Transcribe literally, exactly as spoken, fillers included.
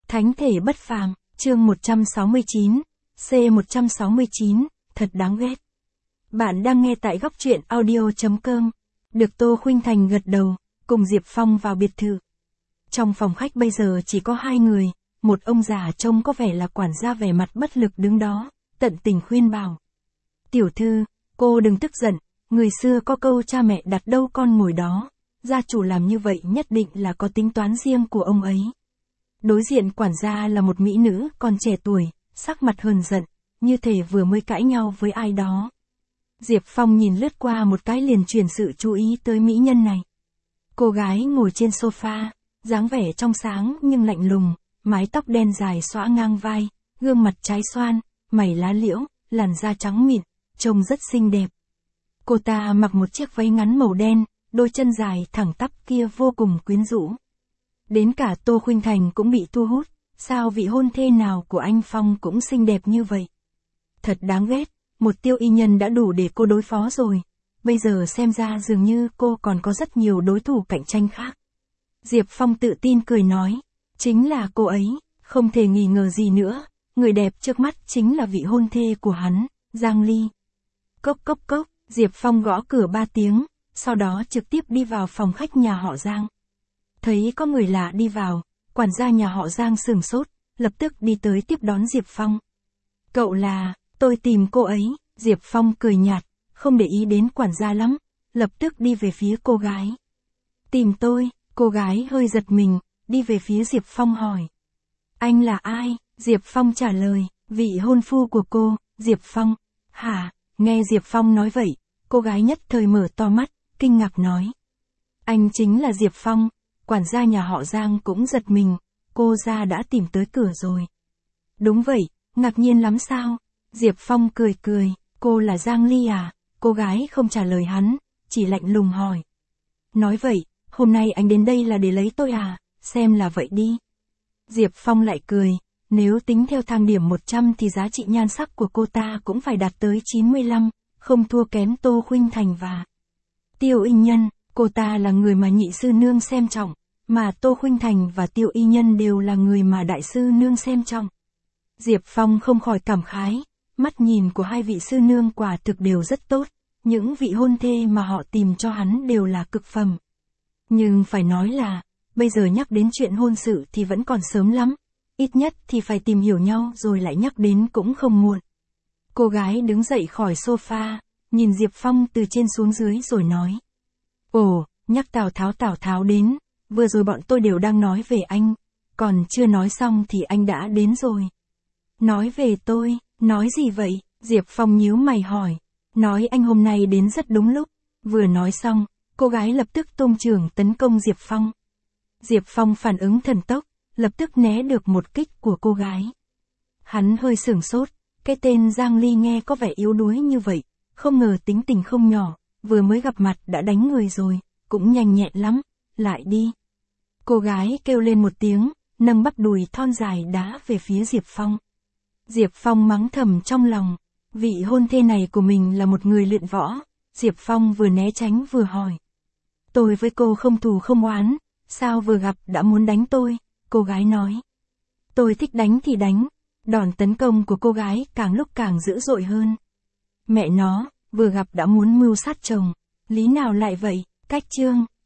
Thánh thể bất phàm, chương một trăm sáu mươi chín, C một trăm sáu mươi chín, thật đáng ghét. Bạn đang nghe tại góc truyện audio chấm com. Được Tô Khuynh Thành gật đầu, cùng Diệp Phong vào biệt thự. Trong phòng khách bây giờ chỉ có hai người, một ông già trông có vẻ là quản gia vẻ mặt bất lực đứng đó, tận tình khuyên bảo. Tiểu thư, cô đừng tức giận, người xưa có câu cha mẹ đặt đâu con ngồi đó, gia chủ làm như vậy nhất định là có tính toán riêng của ông ấy. Đối diện quản gia là một mỹ nữ còn trẻ tuổi, sắc mặt hờn giận, như thể vừa mới cãi nhau với ai đó. Diệp Phong nhìn lướt qua một cái liền chuyển sự chú ý tới mỹ nhân này. Cô gái ngồi trên sofa, dáng vẻ trong sáng nhưng lạnh lùng, mái tóc đen dài xõa ngang vai, gương mặt trái xoan, mày lá liễu, làn da trắng mịn, trông rất xinh đẹp. Cô ta mặc một chiếc váy ngắn màu đen, đôi chân dài thẳng tắp kia vô cùng quyến rũ. Đến cả Tô Khuynh Thành cũng bị thu hút, sao vị hôn thê nào của anh Phong cũng xinh đẹp như vậy. Thật đáng ghét, một Tiêu Y Nhân đã đủ để cô đối phó rồi, bây giờ xem ra dường như cô còn có rất nhiều đối thủ cạnh tranh khác. Diệp Phong tự tin cười nói, chính là cô ấy, không thể nghi ngờ gì nữa, người đẹp trước mắt chính là vị hôn thê của hắn, Giang Ly. Cốc cốc cốc, Diệp Phong gõ cửa ba tiếng, sau đó trực tiếp đi vào phòng khách nhà họ Giang. Thấy có người lạ đi vào, quản gia nhà họ Giang sửng sốt, lập tức đi tới tiếp đón Diệp Phong. Cậu là, tôi tìm cô ấy, Diệp Phong cười nhạt, không để ý đến quản gia lắm, lập tức đi về phía cô gái. Tìm tôi, cô gái hơi giật mình, đi về phía Diệp Phong hỏi. Anh là ai? Diệp Phong trả lời, vị hôn phu của cô, Diệp Phong. Hả? Nghe Diệp Phong nói vậy, cô gái nhất thời mở to mắt, kinh ngạc nói. Anh chính là Diệp Phong. Quản gia nhà họ Giang cũng giật mình, cô ra đã tìm tới cửa rồi. Đúng vậy, ngạc nhiên lắm sao? Diệp Phong cười cười, cô là Giang Ly à? Cô gái không trả lời hắn, chỉ lạnh lùng hỏi. Nói vậy, hôm nay anh đến đây là để lấy tôi à? Xem là vậy đi. Diệp Phong lại cười, nếu tính theo thang điểm một trăm thì giá trị nhan sắc của cô ta cũng phải đạt tới chín mươi lăm, không thua kém Tô Khuynh Thành và Tiêu Y Nhân. Cô ta là người mà nhị sư nương xem trọng, mà Tô Khuynh Thành và Tiêu Y Nhân đều là người mà đại sư nương xem trọng. Diệp Phong không khỏi cảm khái, mắt nhìn của hai vị sư nương quả thực đều rất tốt, những vị hôn thê mà họ tìm cho hắn đều là cực phẩm. Nhưng phải nói là, bây giờ nhắc đến chuyện hôn sự thì vẫn còn sớm lắm, ít nhất thì phải tìm hiểu nhau rồi lại nhắc đến cũng không muộn. Cô gái đứng dậy khỏi sofa, nhìn Diệp Phong từ trên xuống dưới rồi nói. Ồ, nhắc Tào Tháo Tào Tháo đến, vừa rồi bọn tôi đều đang nói về anh, còn chưa nói xong thì anh đã đến rồi. Nói về tôi, nói gì vậy? Diệp Phong nhíu mày hỏi. Nói anh hôm nay đến rất đúng lúc. Vừa nói xong, cô gái lập tức tung chưởng tấn công Diệp Phong. Diệp Phong phản ứng thần tốc, lập tức né được một kích của cô gái. Hắn hơi sửng sốt, cái tên Giang Ly nghe có vẻ yếu đuối như vậy, không ngờ tính tình không nhỏ, vừa mới gặp mặt đã đánh người rồi, cũng nhanh nhẹn lắm, lại đi. Cô gái kêu lên một tiếng, nâng bắp đùi thon dài đá về phía Diệp Phong. Diệp Phong mắng thầm trong lòng, vị hôn thê này của mình là một người luyện võ. Diệp Phong vừa né tránh vừa hỏi. Tôi với cô không thù không oán, sao vừa gặp đã muốn đánh tôi? Cô gái nói. Tôi thích đánh thì đánh. Đòn tấn công của cô gái càng lúc càng dữ dội hơn. Mẹ nó, vừa gặp đã muốn mưu sát chồng, lý nào lại vậy? Cách chương.